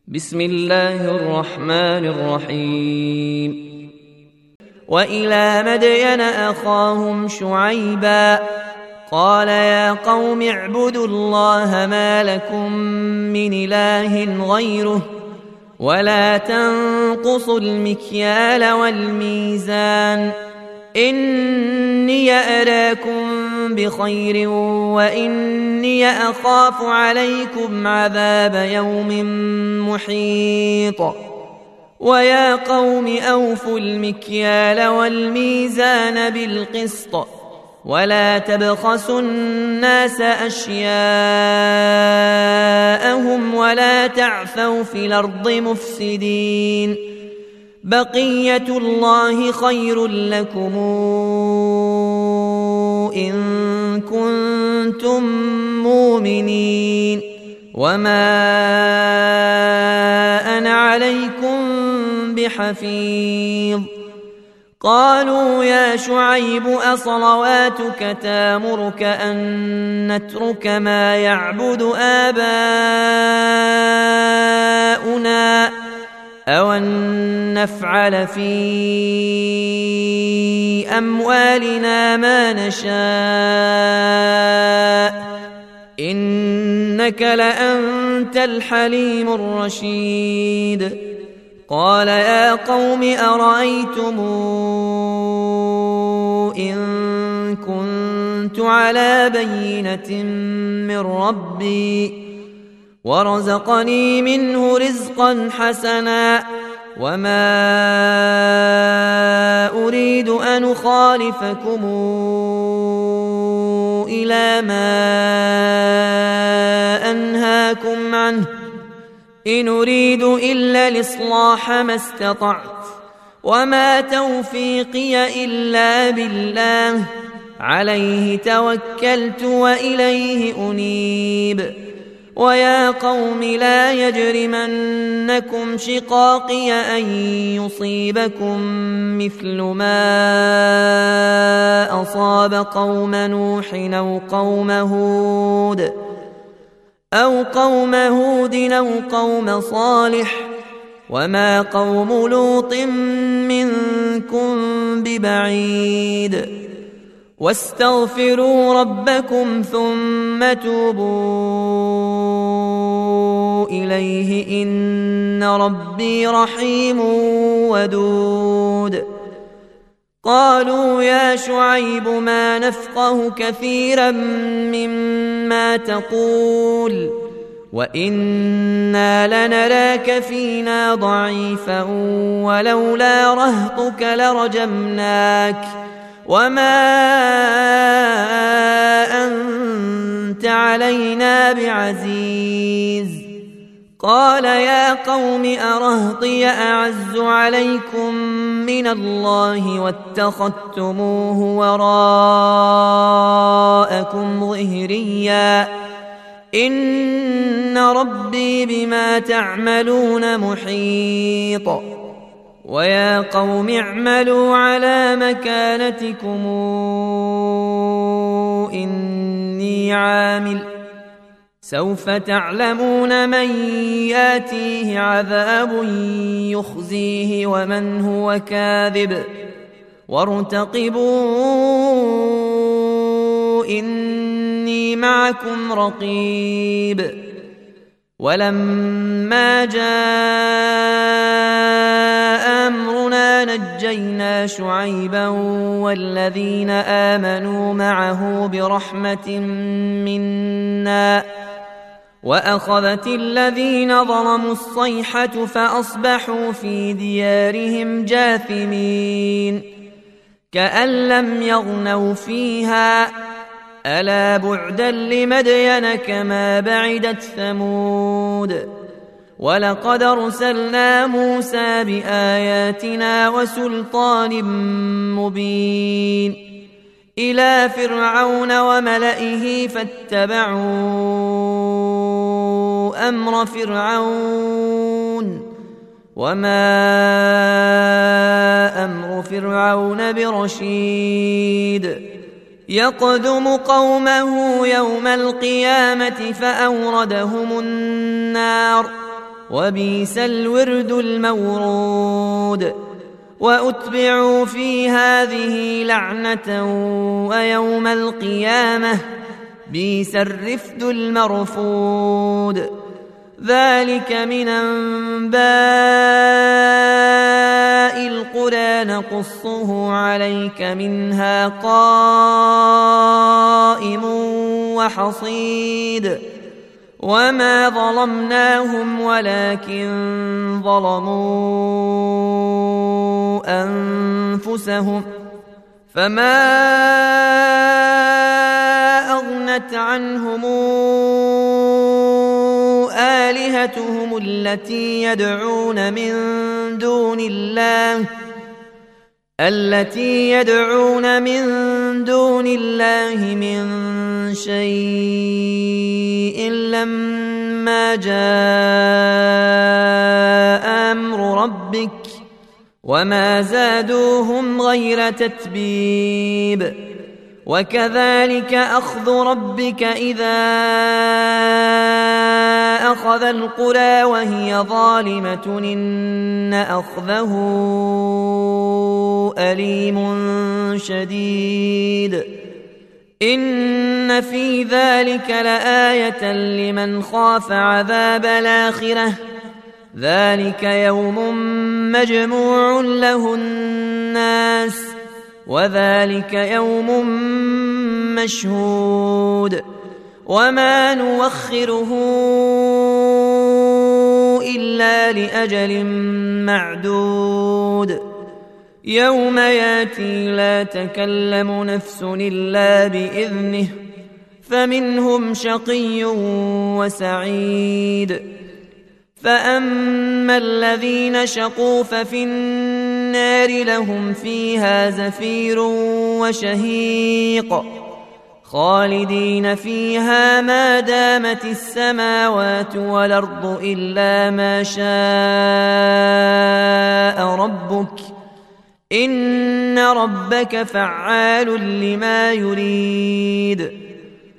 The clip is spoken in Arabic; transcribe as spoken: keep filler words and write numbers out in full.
بسم الله الرحمن الرحيم. وإلى مدين أخاهم شعيبا قال يا قوم اعبدوا الله ما لكم من إله غيره ولا تنقصوا المكيال والميزان إني أراكم بخير وإني أخاف عليكم عذاب يوم محيط. ويا قوم أوفوا المكيال والميزان بالقسط ولا تبخسوا الناس أشياءهم ولا تعثوا في الأرض مفسدين. بقية الله خير لكم إن كنتم مؤمنين وما أنا عليكم بحفيظ. قالوا يا شعيب أصلواتك تامرك أن نترك ما يعبد آباؤنا أو أن نفعل في أموالنا ما نشاء إنك لأنت الحليم الرشيد. قال يا قوم أرأيتم إن كنت على بينة من ربي ورزقني منه رزقا حسنا وما أريد أن أخالفكم إلى ما أنهاكم عنه إن أريد إلا الإصلاح ما استطعت وما توفيقي إلا بالله عليه توكلت وإليه أنيب. ويا قوم لا يجرمنكم شقاقي أن يصيبكم مثل ما أصاب قوم نوح أو قوم هود أو قوم هود أو قوم صالح وما قوم لوط منكم ببعيد. واستغفروا ربكم ثم توبوا إليه إن ربي رحيم ودود. قالوا يا شعيب ما نفقه كثيرا مما تقول وإنا لنراك فينا ضعيفا ولولا رهطك لرجمناك وما أنت علينا بعزيز. قال يا قوم أرهطي أعز عليكم من الله واتخذتموه وراءكم ظهريا إن ربي بما تعملون محيط. ويا قوم اعملوا على مكانتكم إني عامل سوف تعلمون من ياتيه عذاب يخزيه ومن هو كاذب وارتقبوا إني معكم رقيب. ولما جاء أمرنا نجينا شعيبا والذين آمنوا معه برحمة منا وأخذت الذين ظلموا الصيحة فأصبحوا في ديارهم جاثمين كأن لم يغنوا فيها ألا بعدا لمدين كما بعدت ثمود. ولقد أرسلنا موسى بآياتنا وسلطان مبين إلى فرعون وملئه فاتبعوا أمر فرعون وما أمر فرعون برشيد. يقدم قومه يوم القيامة فأوردهم النار وبئس الورد المورود وأتبعوا في هذه لعنة ويوم القيامة بئس الرفد المرفود ذلك من أنباء القرى نقصه عليك منها قائم وحصيد وما ظلمناهم ولكن ظلموا أنفسهم فما أغنت عنهم آلهتهم التي يدعون من دون الله التي يدعون من دون الله من شيء لما جاء أمر ربك وما زادوهم غير تتبيب وكذلك أخذ ربك إذا أخذ القرى وهي ظالمة إن أخذه أليم شديد إن في ذلك لآية لمن خاف عذاب الآخرة ذلك يوم مجموع له الناس وذلك يوم مشهود وما نوخره إلا لأجل معدود يوم ياتي لا تكلم نفس إلا بإذنه فمنهم شقي وسعيد فأما الذين شقوا ففي النار لهم فيها زفير وشهيق خالدين فيها ما دامت السماوات والأرض إلا ما شاء ربك إن ربك فعال لما يريد